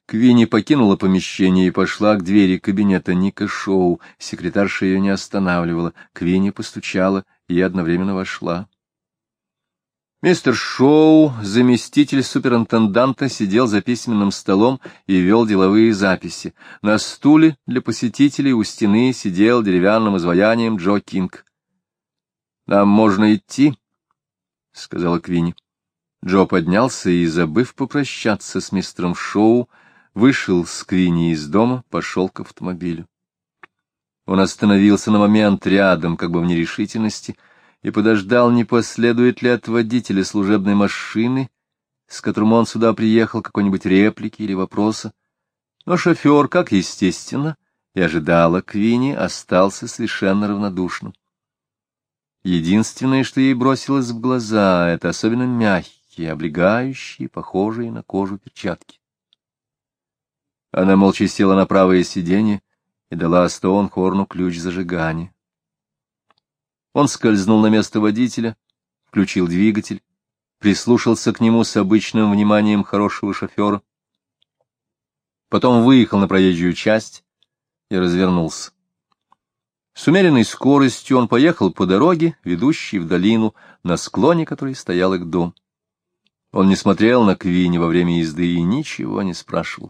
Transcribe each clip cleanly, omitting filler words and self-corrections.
Квинни покинула помещение и пошла к двери кабинета Ника Шоу. Секретарша ее не останавливала. Квинни постучала и одновременно вошла. Мистер Шоу, заместитель суперинтенданта, сидел за письменным столом и вел деловые записи. На стуле для посетителей у стены сидел деревянным изваянием Джо Кинг. — Нам можно идти, — сказала Квинни. Джо поднялся и, забыв попрощаться с мистером Шоу, вышел с Квинни из дома, пошел к автомобилю. Он остановился на момент рядом, как бы в нерешительности, и подождал, не последует ли от водителя служебной машины, с которым он сюда приехал, какой-нибудь реплики или вопроса. Но шофер, как естественно, и ожидала Квинни, остался совершенно равнодушным. Единственное, что ей бросилось в глаза, — это особенно мягкие, облегающие, похожие на кожу перчатки. Она молча села на правое сиденье и дала Стоунхорну ключ зажигания. Он скользнул на место водителя, включил двигатель, прислушался к нему с обычным вниманием хорошего шофера, потом выехал на проезжую часть и развернулся. С умеренной скоростью он поехал по дороге, ведущей в долину, на склоне которой стоял их дом. Он не смотрел на Квинни во время езды и ничего не спрашивал.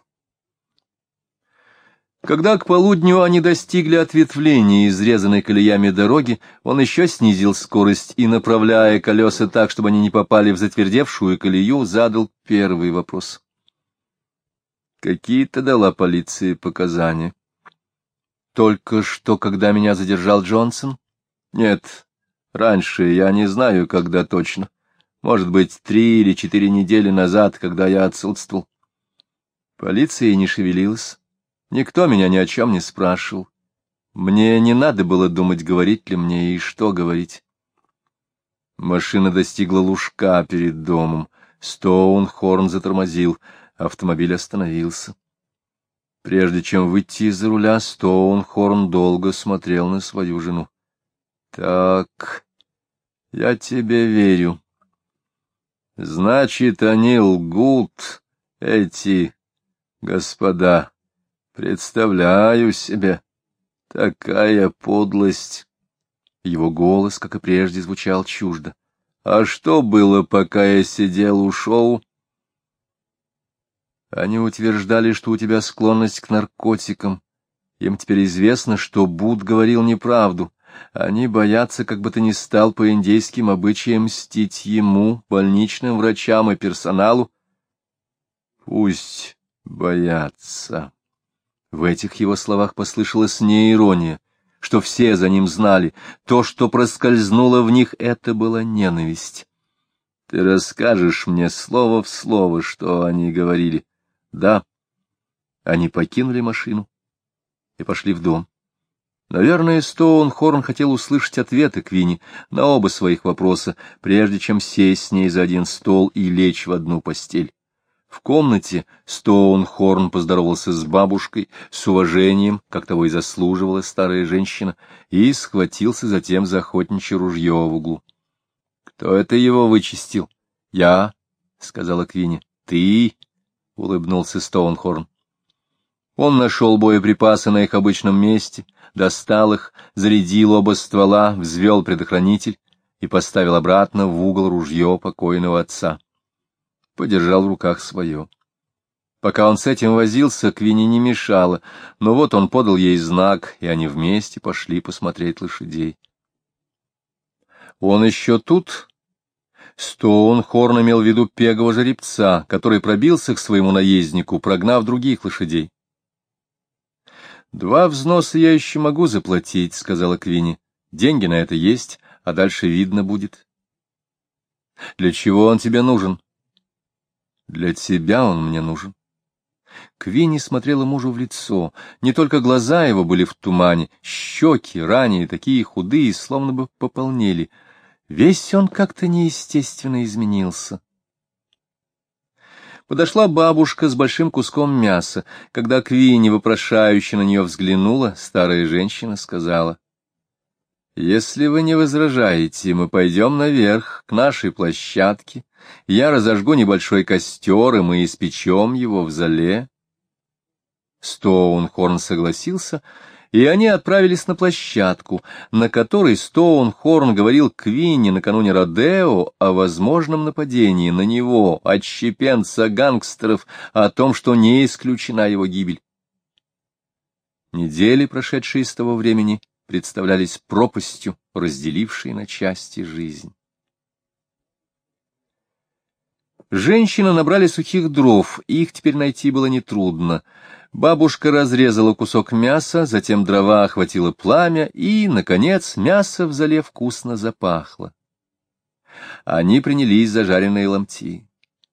Когда к полудню они достигли ответвления, изрезанной колеями дороги, он еще снизил скорость и, направляя колеса так, чтобы они не попали в затвердевшую колею, задал первый вопрос. — Какие-то дала полиции показания? — Только что, когда меня задержал Джонсон? — Нет, раньше, я не знаю, когда точно. Может быть, 3 или 4 недели назад, когда я отсутствовал. Полиция не шевелилась. Никто меня ни о чем не спрашивал. Мне не надо было думать, говорить ли мне и что говорить. Машина достигла лужка перед домом. Стоунхорн затормозил. Автомобиль остановился. Прежде чем выйти из-за руля, Стоунхорн долго смотрел на свою жену. — Так, я тебе верю. Значит, они лгут, эти господа. Представляю себе, такая подлость. Его голос, как и прежде, звучал чуждо. А что было, пока я сидел у Шоу? Они утверждали, что у тебя склонность к наркотикам. Им теперь известно, что Буд говорил неправду. Они боятся, как бы ты ни стал по индейским обычаям мстить ему, больничным врачам и персоналу. Пусть боятся. В этих его словах послышалась не ирония, что все за ним знали. То, что проскользнуло в них, это была ненависть. Ты расскажешь мне слово в слово, что они говорили? Да. Они покинули машину и пошли в дом. Наверное, Стоунхорн хотел услышать ответы Квинни на оба своих вопроса, прежде чем сесть с ней за один стол и лечь в одну постель. В комнате Стоунхорн поздоровался с бабушкой, с уважением, как того и заслуживала старая женщина, и схватился затем за охотничье ружье в углу. — Кто это его вычистил? — Я, — сказала Квинни. — Ты, — улыбнулся Стоунхорн. Он нашел боеприпасы на их обычном месте, достал их, зарядил оба ствола, взвел предохранитель и поставил обратно в угол ружье покойного отца. Подержал в руках свое. Пока он с этим возился, Квинни не мешала, но вот он подал ей знак, и они вместе пошли посмотреть лошадей. Он еще тут? Стоунхорн имел в виду пегого жеребца, который пробился к своему наезднику, прогнав других лошадей. — 2 взноса я еще могу заплатить, — сказала Квинни. — Деньги на это есть, а дальше видно будет. — Для чего он тебе нужен? — Для тебя он мне нужен. Квинни смотрела мужу в лицо. Не только глаза его были в тумане, щеки, ранее такие худые, словно бы пополнели. Весь он как-то неестественно изменился. Подошла бабушка с большим куском мяса. Когда Квинни вопрошающе на нее взглянула, старая женщина сказала: — Если вы не возражаете, мы пойдем наверх, к нашей площадке. Я разожгу небольшой костер, и мы испечем его в золе. Стоунхорн согласился, и они отправились на площадку, на которой Стоунхорн говорил Квинни накануне Родео о возможном нападении на него, отщепенца гангстеров, о том, что не исключена его гибель. Недели, прошедшие с того времени, представлялись пропастью, разделившей на части жизнь. Женщины набрали сухих дров, их теперь найти было нетрудно. Бабушка разрезала кусок мяса, затем дрова охватило пламя, и, наконец, мясо в зале вкусно запахло. Они принялись за жареные ломти.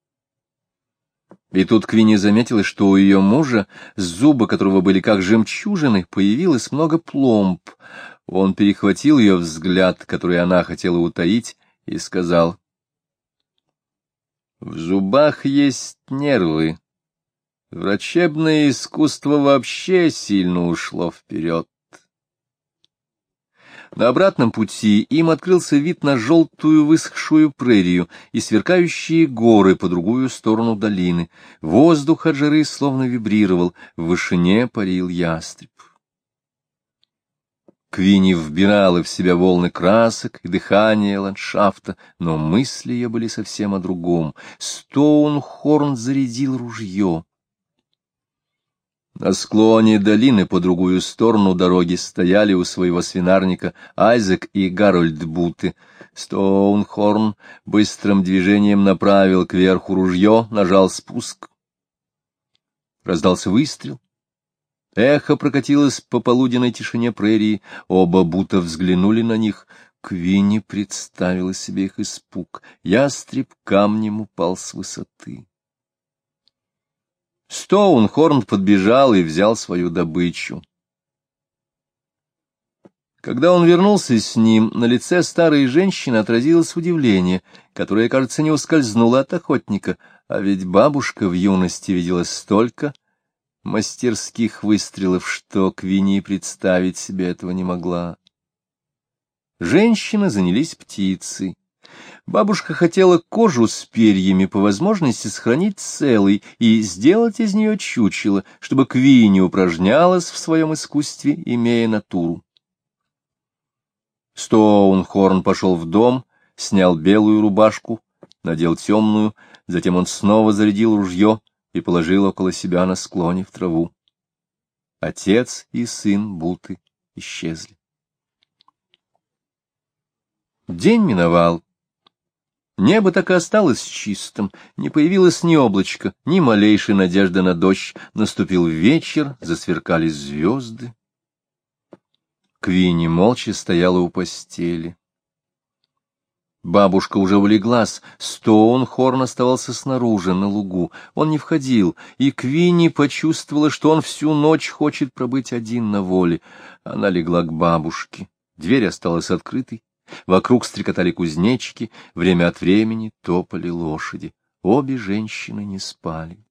И тут Квинни заметила, что у ее мужа, с зуба которого были как жемчужины, появилось много пломб. Он перехватил ее взгляд, который она хотела утаить, и сказал: «В зубах есть нервы. Врачебное искусство вообще сильно ушло вперед». На обратном пути им открылся вид на желтую высохшую прерию и сверкающие горы по другую сторону долины. Воздух от жары словно вибрировал, в вышине парил ястреб. Квинни вбирала в себя волны красок и дыхание ландшафта, но мысли ее были совсем о другом. Стоунхорн зарядил ружье. На склоне долины по другую сторону дороги стояли у своего свинарника Айзек и Гарольд Буты. Стоунхорн быстрым движением направил кверху ружье, нажал спуск. Раздался выстрел. Эхо прокатилось по полуденной тишине прерии. Оба Бута взглянули на них. Квинни представила себе их испуг. Ястреб камнем упал с высоты. Стоунхорн подбежал и взял свою добычу. Когда он вернулся с ним, на лице старой женщины отразилось удивление, которое, кажется, не ускользнуло от охотника, а ведь бабушка в юности видела столько мастерских выстрелов, что Квинни представить себе этого не могла. Женщины занялись птицей. Бабушка хотела кожу с перьями по возможности сохранить целой и сделать из нее чучело, чтобы Квинни упражнялась в своем искусстве, имея натуру. Стоунхорн пошел в дом, снял белую рубашку, надел темную, затем он снова зарядил ружье и положил около себя на склоне в траву. Отец и сын Буты исчезли. День миновал. Небо так и осталось чистым, не появилось ни облачка, ни малейшей надежды на дождь. Наступил вечер, засверкали звезды. Квинни молча стояла у постели. Бабушка уже улеглась, Стоунхорн оставался снаружи, на лугу. Он не входил, и Квинни почувствовала, что он всю ночь хочет пробыть один на воле. Она легла к бабушке. Дверь осталась открытой. Вокруг стрекотали кузнечики, время от времени топали лошади. Обе женщины не спали.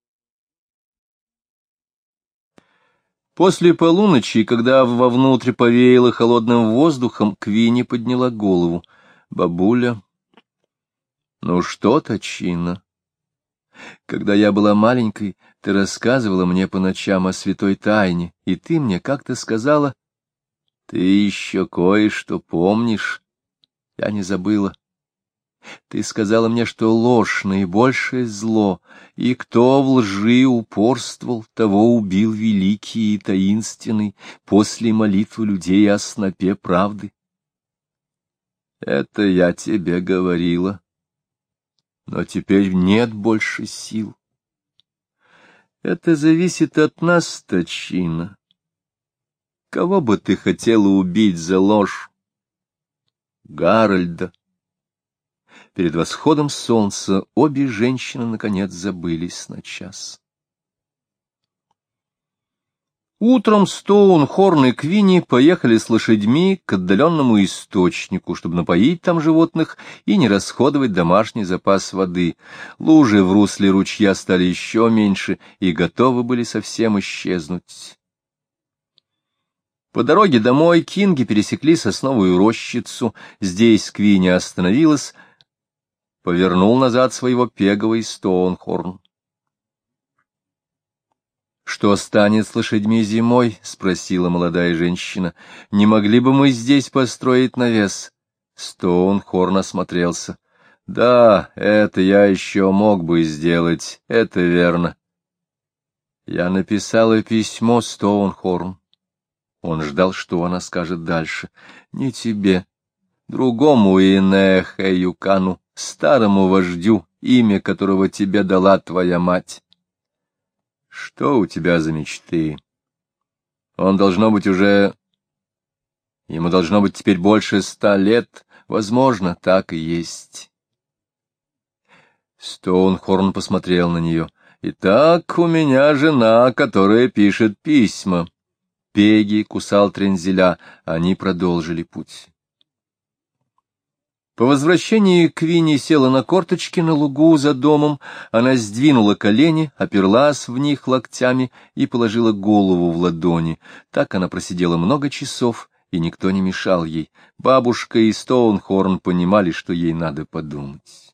После полуночи, когда вовнутрь повеяло холодным воздухом, Квинни подняла голову. «Бабуля, ну что-то чинно. Когда я была маленькой, ты рассказывала мне по ночам о святой тайне, и ты мне как-то сказала... Ты еще кое-что помнишь? Я не забыла. Ты сказала мне, что ложь — наибольшее зло, и кто в лжи упорствовал, того убил великий и таинственный после молитвы людей о снопе правды. Это я тебе говорила, но теперь нет больше сил. Это зависит от нас, Тачина. Кого бы ты хотела убить за ложь? Гарольда. Перед восходом солнца обе женщины наконец забылись на час. Утром Стоунхорн и Квинни поехали с лошадьми к отдаленному источнику, чтобы напоить там животных и не расходовать домашний запас воды. Лужи в русле ручья стали еще меньше и готовы были совсем исчезнуть. По дороге домой Кинги пересекли сосновую рощицу. Здесь Квинни остановилась, повернул назад своего пегого и Стоунхорн. «Что станет с лошадьми зимой?» — спросила молодая женщина. «Не могли бы мы здесь построить навес?» Стоунхорн осмотрелся. «Да, это я еще мог бы сделать, это верно». Я написала письмо, Стоунхорн. Он ждал, что она скажет дальше. «Не тебе, другому Инехэюкану, старому вождю, имя которого тебе дала твоя мать». «Что у тебя за мечты? Он должно быть уже... Ему должно быть теперь больше 100 лет. Возможно, так и есть». Стоунхорн посмотрел на нее. «Итак, у меня жена, которая пишет письма». Пеги кусал трензеля, они продолжили путь. По возвращении Квинни села на корточки на лугу за домом, она сдвинула колени, оперлась в них локтями и положила голову в ладони. Так она просидела много часов, и никто не мешал ей. Бабушка и Стоунхорн понимали, что ей надо подумать.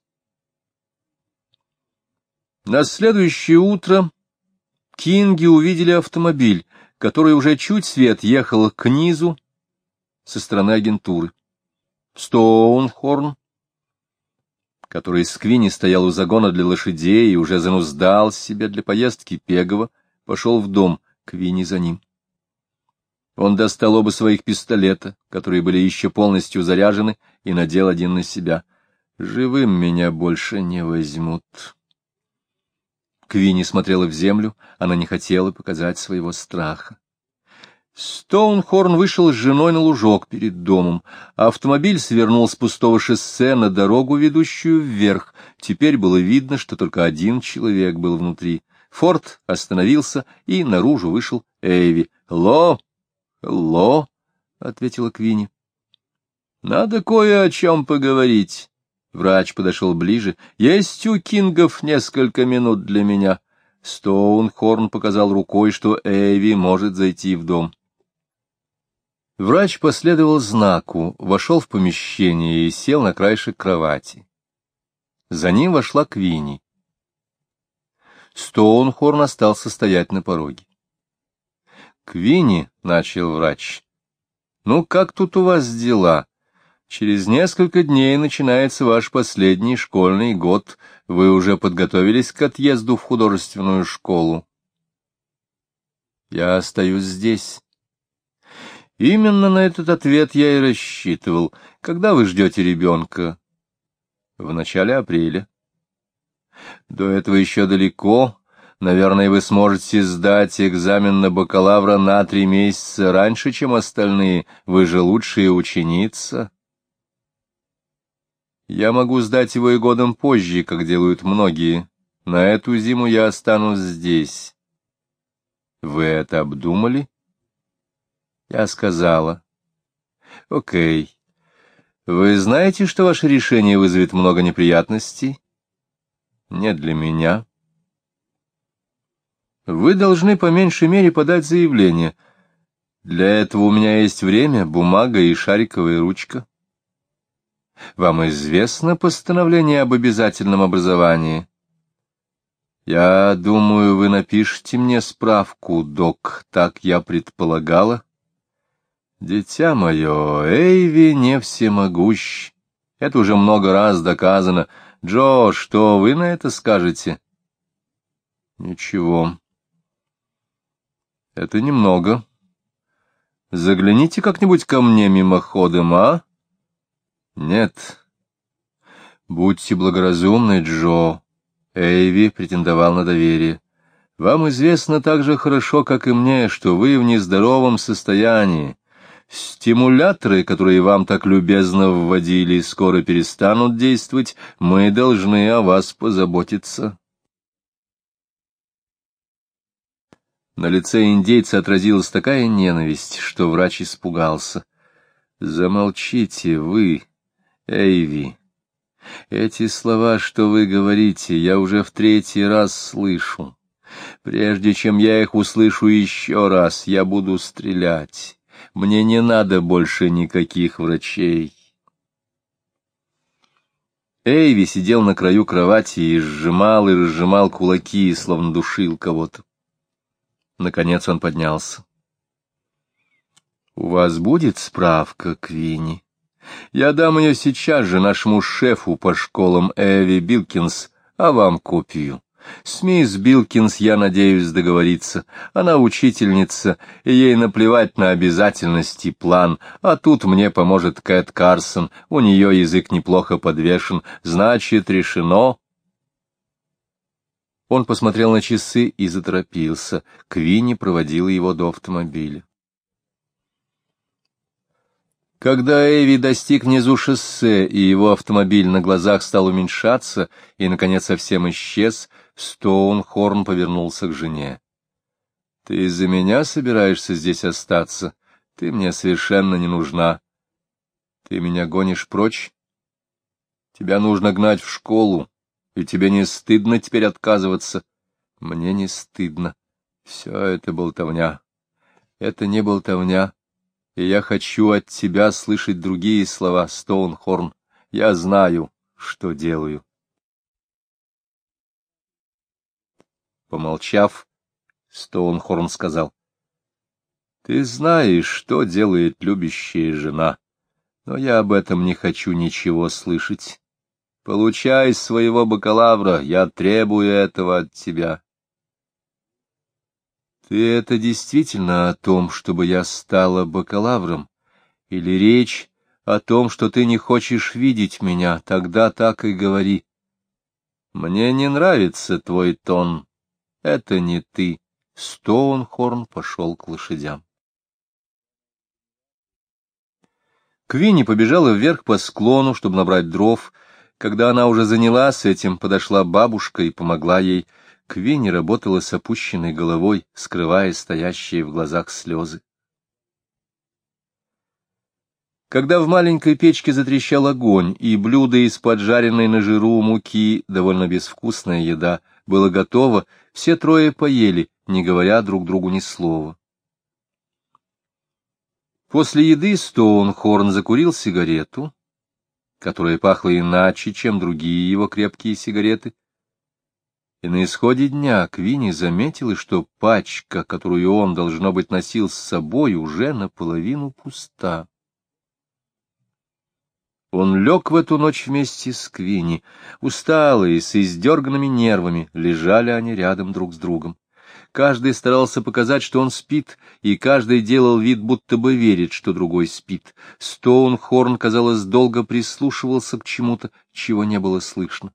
На следующее утро Кинги увидели автомобиль, который уже чуть свет ехал к низу со стороны агентуры. Стоунхорн, который с Квинни стоял у загона для лошадей и уже зануздал себя для поездки Пегова, пошел в дом, Квинни за ним. Он достал оба своих пистолета, которые были еще полностью заряжены, и надел один на себя. «Живым меня больше не возьмут». Квинни смотрела в землю, она не хотела показать своего страха. Стоунхорн вышел с женой на лужок перед домом. Автомобиль свернул с пустого шоссе на дорогу, ведущую вверх. Теперь было видно, что только один человек был внутри. Форд остановился, и наружу вышел Эйви. «Ло, ло», — ответила Квинни. «Надо кое о чем поговорить». Врач подошел ближе. «Есть у Кингов несколько минут для меня». Стоунхорн показал рукой, что Эйви может зайти в дом. Врач последовал знаку, вошел в помещение и сел на краешек кровати. За ним вошла Квинни. Стоунхорн остался стоять на пороге. «Квинни», — начал врач, — «ну как тут у вас дела? Через несколько дней начинается ваш последний школьный год. Вы уже подготовились к отъезду в художественную школу?» «Я остаюсь здесь». Именно на этот ответ я и рассчитывал. Когда вы ждете ребенка? В начале апреля. До этого еще далеко. Наверное, вы сможете сдать экзамен на бакалавра на 3 месяца раньше, чем остальные. Вы же лучшая ученица. Я могу сдать его и годом позже, как делают многие. На эту зиму я останусь здесь. Вы это обдумали? Я сказала. Окей. Вы знаете, что ваше решение вызовет много неприятностей? Не для меня. Вы должны по меньшей мере подать заявление. Для этого у меня есть время, бумага и шариковая ручка. Вам известно постановление об обязательном образовании? Я думаю, вы напишите мне справку, док, так я предполагала. Дитя мое, Эйви не всемогущ. Это уже много раз доказано. Джо, что вы на это скажете? Ничего. Это немного. Загляните как-нибудь ко мне мимоходом, а? Нет. Будьте благоразумны, Джо. Эйви претендовал на доверие. Вам известно так же хорошо, как и мне, что вы в нездоровом состоянии. Стимуляторы, которые вам так любезно вводили, скоро перестанут действовать. Мы должны о вас позаботиться. На лице индейца отразилась такая ненависть, что врач испугался. Замолчите вы, Эйви. Эти слова, что вы говорите, я уже в 3-й раз слышу. Прежде чем я их услышу еще раз, я буду стрелять. Мне не надо больше никаких врачей. Эйви сидел на краю кровати и сжимал и разжимал кулаки, словно душил кого-то. Наконец он поднялся. — У вас будет справка, Квинни? Я дам ее сейчас же нашему шефу по школам Эви Билкинс, а вам копию. С мисс Билкинс я надеюсь договориться. Она учительница, и ей наплевать на обязательности и план, а тут мне поможет Кэт Карсон, у нее язык неплохо подвешен, значит, решено. Он посмотрел на часы и заторопился. Квинни проводила его до автомобиля. Когда Эви достиг внизу шоссе, и его автомобиль на глазах стал уменьшаться и, наконец, совсем исчез, Стоунхорн повернулся к жене. — Ты из-за меня собираешься здесь остаться? Ты мне совершенно не нужна. Ты меня гонишь прочь? Тебя нужно гнать в школу, и тебе не стыдно теперь отказываться? Мне не стыдно. Все это болтовня. Это не болтовня. И я хочу от тебя слышать другие слова, Стоунхорн. Я знаю, что делаю. Помолчав, Стоунхорн сказал: — Ты знаешь, что делает любящая жена, но я об этом не хочу ничего слышать. Получай своего бакалавра, я требую этого от тебя. Ты это действительно о том, чтобы я стала бакалавром? Или речь о том, что ты не хочешь видеть меня? Тогда так и говори. Мне не нравится твой тон. Это не ты. Стоунхорн пошел к лошадям. Квинни побежала вверх по склону, чтобы набрать дров. Когда она уже занялась этим, подошла бабушка и помогла ей. Квинни работала с опущенной головой, скрывая стоящие в глазах слезы. Когда в маленькой печке затрещал огонь, и блюдо из поджаренной на жиру муки, довольно безвкусная еда, было готово, все трое поели, не говоря друг другу ни слова. После еды Стоунхорн закурил сигарету, которая пахла иначе, чем другие его крепкие сигареты, и на исходе дня Квинни заметила, что пачка, которую он, должно быть, носил с собой, уже наполовину пуста. Он лег в эту ночь вместе с Квинни. Усталые, с издерганными нервами, лежали они рядом друг с другом. Каждый старался показать, что он спит, и каждый делал вид, будто бы верит, что другой спит. Стоунхорн, казалось, долго прислушивался к чему-то, чего не было слышно.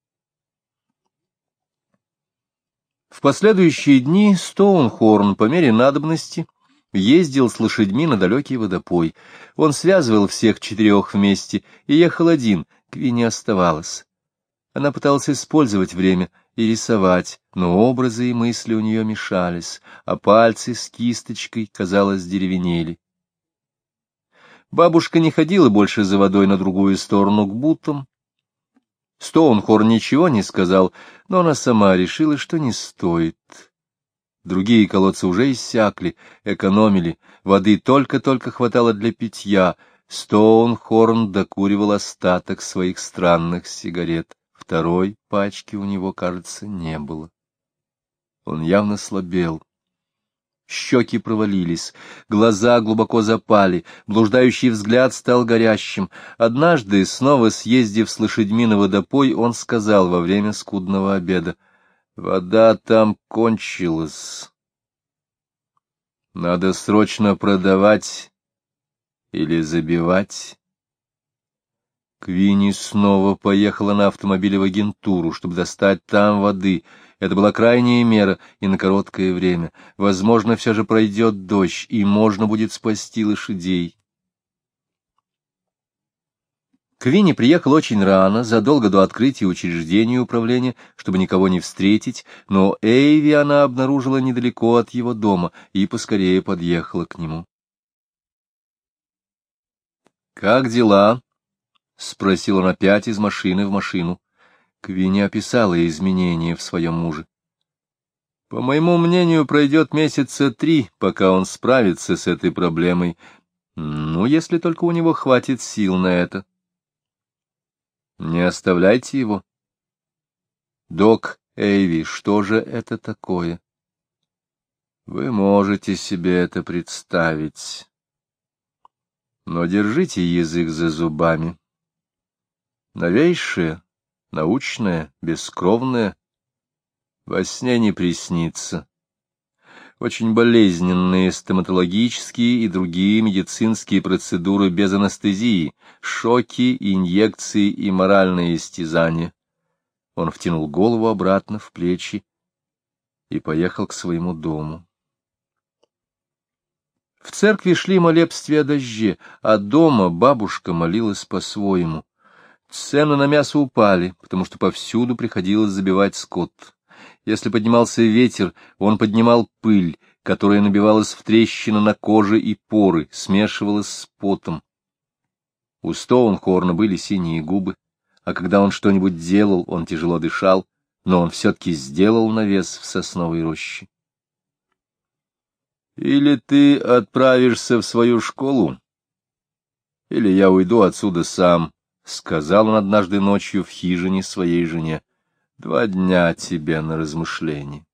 В последующие дни Стоунхорн по мере надобности ездил с лошадьми на далекий водопой. Он связывал всех четырех вместе и ехал один, Квинни оставалась. Она пыталась использовать время и рисовать, но образы и мысли у нее мешались, а пальцы с кисточкой, казалось, деревенели. Бабушка не ходила больше за водой на другую сторону к бутам. Стоунхорн ничего не сказал, но она сама решила, что не стоит. Другие колодцы уже иссякли, экономили, воды только-только хватало для питья. Стоунхорн докуривал остаток своих странных сигарет. Второй пачки у него, кажется, не было. Он явно слабел. Щеки провалились, глаза глубоко запали, блуждающий взгляд стал горящим. Однажды, снова съездив с лошадьми на водопой, он сказал во время скудного обеда: «Вода там кончилась. Надо срочно продавать или забивать». Квинни снова поехала на автомобиле в агентуру, чтобы достать там воды. Это была крайняя мера и на короткое время. Возможно, все же пройдет дождь, и можно будет спасти лошадей. Квинни приехал очень рано, задолго до открытия учреждения управления, чтобы никого не встретить, но Эйви она обнаружила недалеко от его дома и поскорее подъехала к нему. «Как дела?» — спросил он опять из машины в машину. Квинни описала изменения в своем муже. «По моему мнению, пройдет месяца 3, пока он справится с этой проблемой. Ну, если только у него хватит сил на это». «Не оставляйте его». «Док Эйви, что же это такое?» Вы можете себе это представить. Но держите язык за зубами. Новейшее, научное, бескровное во сне не приснится. Очень болезненные стоматологические и другие медицинские процедуры без анестезии, шоки, инъекции и моральные истязания. Он втянул голову обратно в плечи и поехал к своему дому. В церкви шли молебствия о дожде, а дома бабушка молилась по-своему. Цены на мясо упали, потому что повсюду приходилось забивать скот. Если поднимался ветер, он поднимал пыль, которая набивалась в трещины на коже и поры, смешивалась с потом. У Стоунхорна были синие губы, а когда он что-нибудь делал, он тяжело дышал, но он все-таки сделал навес в сосновой роще. «Или ты отправишься в свою школу, или я уйду отсюда сам», — сказал он однажды ночью в хижине своей жене. 2 дня тебе на размышление.